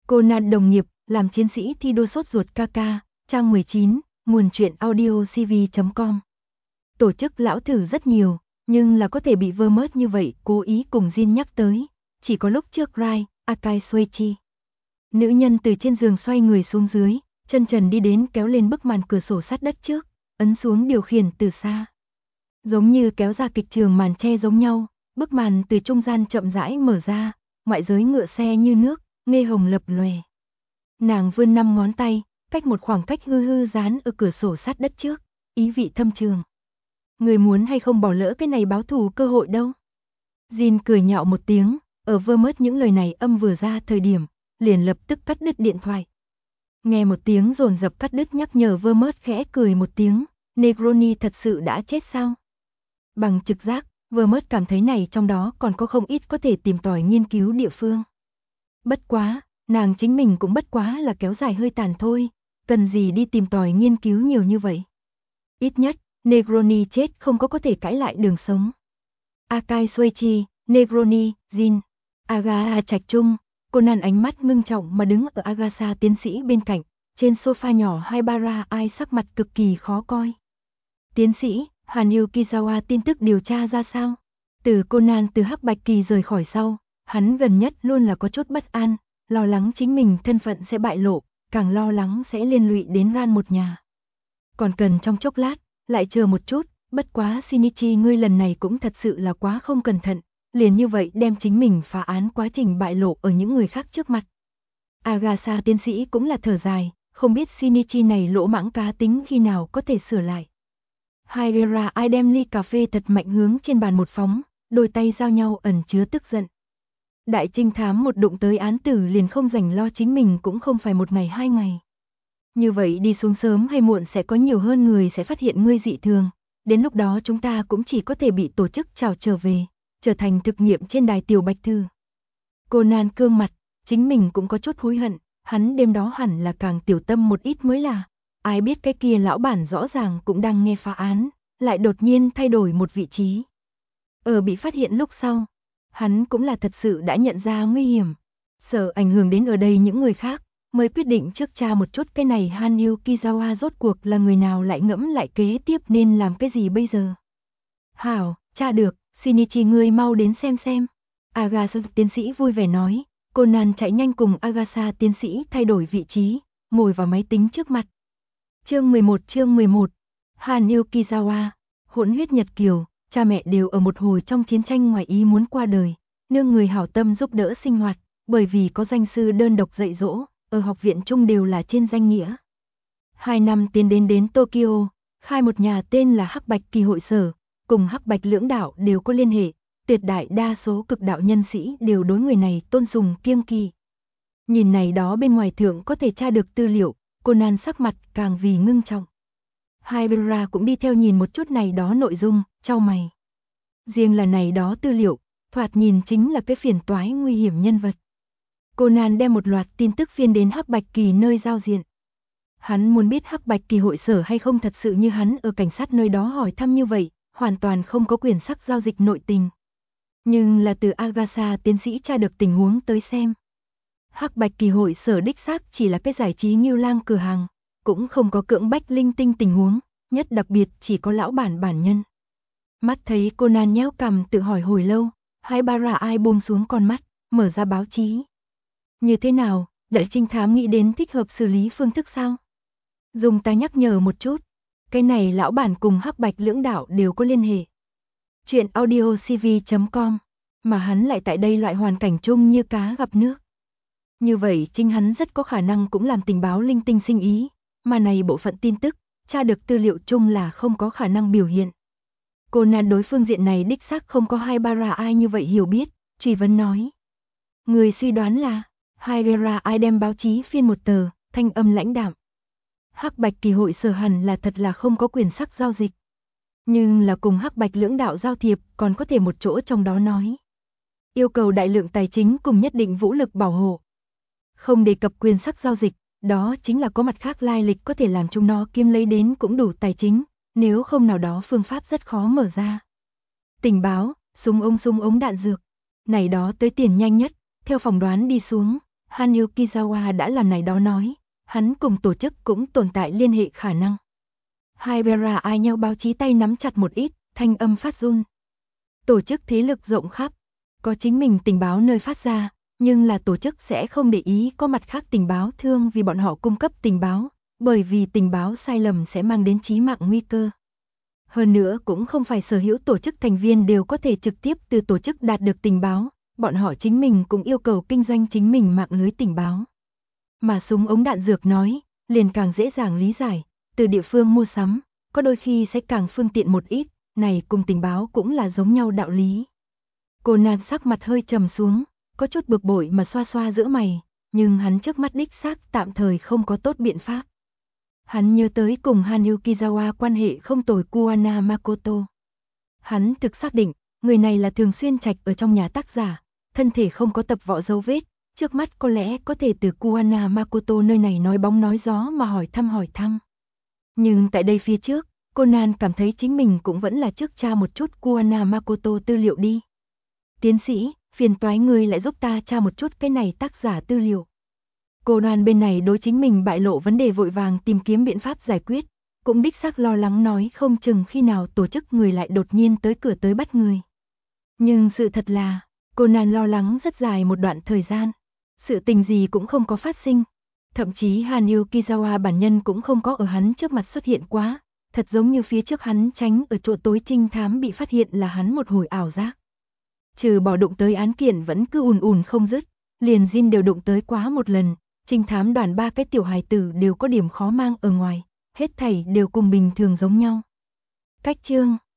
Conan đồng nghiệp, làm chiến sĩ thi đua sốt ruột KK, trang 19, nguồn truyện audio cv.com. Tổ chức lão thử rất nhiều, nhưng là có thể bị Vermont như vậy cố ý cùng Jin nhắc tới, chỉ có lúc trước Rai, Akai Soichi. Nữ nhân từ trên giường xoay người xuống dưới, chân trần đi đến kéo lên bức màn cửa sổ sát đất trước, ấn xuống điều khiển từ xa. Giống như kéo ra kịch trường màn che giống nhau, bức màn từ trung gian chậm rãi mở ra, ngoại giới ngựa xe như nước, nghe hồng lập lòe. Nàng vươn 5 ngón tay, cách một khoảng cách hư hư dán ở cửa sổ sát đất trước, ý vị thâm trường. Người muốn hay không bỏ lỡ cái này báo thù cơ hội đâu. Jin cười nhạo một tiếng, ở Vermont những lời này âm vừa ra thời điểm, liền lập tức cắt đứt điện thoại. Nghe một tiếng dồn dập cắt đứt nhắc nhở Vermont khẽ cười một tiếng, Negroni thật sự đã chết sao? Bằng trực giác, Vermont cảm thấy này trong đó còn có không ít có thể tìm tòi nghiên cứu địa phương. Bất quá, nàng chính mình cũng bất quá là kéo dài hơi tàn thôi, cần gì đi tìm tòi nghiên cứu nhiều như vậy. Ít nhất, Negroni chết không có thể cãi lại đường sống. Akai Soichi, Negroni, Jin, Agatha Trạch Trung, Conan ánh mắt ngưng trọng mà đứng ở Agatha tiến sĩ bên cạnh, trên sofa nhỏ Haibara ai sắc mặt cực kỳ khó coi. Tiến sĩ, Hàn Yukizawa tin tức điều tra ra sao? Từ Conan từ Hắc Bạch Kỳ rời khỏi sau, hắn gần nhất luôn là có chút bất an, lo lắng chính mình thân phận sẽ bại lộ, càng lo lắng sẽ liên lụy đến Ran một nhà. Còn cần trong chốc lát, lại chờ một chút, bất quá Shinichi ngươi lần này cũng thật sự là quá không cẩn thận, liền như vậy đem chính mình phá án quá trình bại lộ ở những người khác trước mặt. Agatha tiến sĩ cũng là thở dài, không biết Shinichi này lỗ mãng cá tính khi nào có thể sửa lại. Haibara ai đem ly cà phê thật mạnh hướng trên bàn một phóng, đôi tay giao nhau ẩn chứa tức giận. Đại trinh thám một đụng tới án tử liền không rảnh lo chính mình cũng không phải một ngày 2 ngày. Như vậy đi xuống sớm hay muộn sẽ có nhiều hơn người sẽ phát hiện ngươi dị thường, đến lúc đó chúng ta cũng chỉ có thể bị tổ chức trảo trở về, trở thành thực nghiệm trên đài tiểu bạch thư. Conan cương mặt, chính mình cũng có chút hối hận, hắn đêm đó hẳn là càng tiểu tâm một ít mới là, ai biết cái kia lão bản rõ ràng cũng đang nghe phá án, lại đột nhiên thay đổi một vị trí. Ở bị phát hiện lúc sau, hắn cũng là thật sự đã nhận ra nguy hiểm, sợ ảnh hưởng đến ở đây những người khác, mới quyết định trước tra một chút cái này Han Yukizawa rốt cuộc là người nào lại ngẫm lại kế tiếp nên làm cái gì bây giờ. Hảo, tra được, Shinichi ngươi mau đến xem. Agatha tiến sĩ vui vẻ nói, Conan chạy nhanh cùng Agatha tiến sĩ thay đổi vị trí, ngồi vào máy tính trước mặt. Chương 11, Han Yukizawa, hỗn huyết Nhật Kiều, cha mẹ đều ở một hồi trong chiến tranh ngoài ý muốn qua đời, nương người hảo tâm giúp đỡ sinh hoạt, bởi vì có danh sư đơn độc dạy dỗ, ở học viện chung đều là trên danh nghĩa. 2 năm tiến đến Tokyo, khai một nhà tên là Hắc Bạch Kỳ hội sở, cùng Hắc Bạch lưỡng đạo đều có liên hệ, tuyệt đại đa số cực đạo nhân sĩ đều đối người này tôn sùng kiêng kỵ. Nhìn này đó bên ngoài thượng có thể tra được tư liệu, Conan sắc mặt càng vì ngưng trọng. Haibara cũng đi theo nhìn một chút này đó nội dung, chau mày. Riêng là này đó tư liệu, thoạt nhìn chính là cái phiền toái nguy hiểm nhân vật. Conan đem một loạt tin tức phiên đến Hắc Bạch Kỳ nơi giao diện. Hắn muốn biết Hắc Bạch Kỳ hội sở hay không thật sự như hắn ở cảnh sát nơi đó hỏi thăm như vậy, hoàn toàn không có quyền sắc giao dịch nội tình. Nhưng là từ Agatha tiến sĩ tra được tình huống tới xem. Hắc Bạch Kỳ hội sở đích xác chỉ là cái giải trí nghiêu lang cửa hàng, cũng không có cưỡng bách linh tinh tình huống, nhất đặc biệt chỉ có lão bản nhân. Mắt thấy Conan nhéo cằm tự hỏi hồi lâu, Haibara ai buông xuống con mắt, mở ra báo chí. Như thế nào, đại trinh thám nghĩ đến thích hợp xử lý phương thức sao? Dùng ta nhắc nhở một chút, cái này lão bản cùng Hắc Bạch lưỡng đạo đều có liên hệ. Chuyện audio cv.com, mà hắn lại tại đây loại hoàn cảnh chung như cá gặp nước. Như vậy chính hắn rất có khả năng cũng làm tình báo linh tinh sinh ý, mà này bộ phận tin tức, tra được tư liệu chung là không có khả năng biểu hiện. Conan đối phương diện này đích xác không có Haibara ai như vậy hiểu biết, truy vấn nói. Người suy đoán là, Haibara ai đem báo chí phiên một tờ, thanh âm lãnh đạm. Hắc Bạch Kỳ hội sở hẳn là thật là không có quyền sắc giao dịch. Nhưng là cùng Hắc Bạch lưỡng đạo giao thiệp còn có thể một chỗ trong đó nói. Yêu cầu đại lượng tài chính cùng nhất định vũ lực bảo hộ. Không đề cập quyền sắc giao dịch, đó chính là có mặt khác lai lịch có thể làm chúng nó kiếm lấy đến cũng đủ tài chính, nếu không nào đó phương pháp rất khó mở ra. Tình báo, súng ống đạn dược, này đó tới tiền nhanh nhất, theo phỏng đoán đi xuống, Han Yukizawa đã làm này đó nói, hắn cùng tổ chức cũng tồn tại liên hệ khả năng. Hai Vera ai nhau báo chí tay nắm chặt một ít, thanh âm phát run. Tổ chức thế lực rộng khắp, có chính mình tình báo nơi phát ra, nhưng là tổ chức sẽ không để ý có mặt khác tình báo thương vì bọn họ cung cấp tình báo, bởi vì tình báo sai lầm sẽ mang đến chí mạng nguy cơ. Hơn nữa cũng không phải sở hữu tổ chức thành viên đều có thể trực tiếp từ tổ chức đạt được tình báo, bọn họ chính mình cũng yêu cầu kinh doanh chính mình mạng lưới tình báo. Mà súng ống đạn dược nói, liền càng dễ dàng lý giải, từ địa phương mua sắm, có đôi khi sẽ càng phương tiện một ít, này cùng tình báo cũng là giống nhau đạo lý. Conan sắc mặt hơi trầm xuống, có chút bực bội mà xoa xoa giữa mày, nhưng hắn trước mắt đích xác tạm thời không có tốt biện pháp. Hắn nhớ tới cùng Han Yukizawa quan hệ không tồi Kuwana Makoto. Hắn thực xác định, người này là thường xuyên trạch ở trong nhà tác giả, thân thể không có tập võ dấu vết, trước mắt có lẽ có thể từ Kuwana Makoto nơi này nói bóng nói gió mà hỏi thăm. Nhưng tại đây phía trước, Conan cảm thấy chính mình cũng vẫn là trước tra một chút Kuwana Makoto tư liệu đi. Tiến sĩ, phiền toái người lại giúp ta tra một chút cái này tác giả tư liệu. Conan bên này đối chính mình bại lộ vấn đề vội vàng tìm kiếm biện pháp giải quyết, cũng đích xác lo lắng nói không chừng khi nào tổ chức người lại đột nhiên tới cửa tới bắt người. Nhưng sự thật là, Conan lo lắng rất dài một đoạn thời gian, sự tình gì cũng không có phát sinh. Thậm chí Han Yukizawa bản nhân cũng không có ở hắn trước mặt xuất hiện quá, thật giống như phía trước hắn tránh ở chỗ tối trinh thám bị phát hiện là hắn một hồi ảo giác. Trừ bỏ đụng tới án kiện vẫn cứ ùn không dứt, liền Jin đều đụng tới quá một lần, trinh thám đoàn 3 cái tiểu hài tử đều có điểm khó mang ở ngoài, hết thảy đều cùng bình thường giống nhau. Cách chương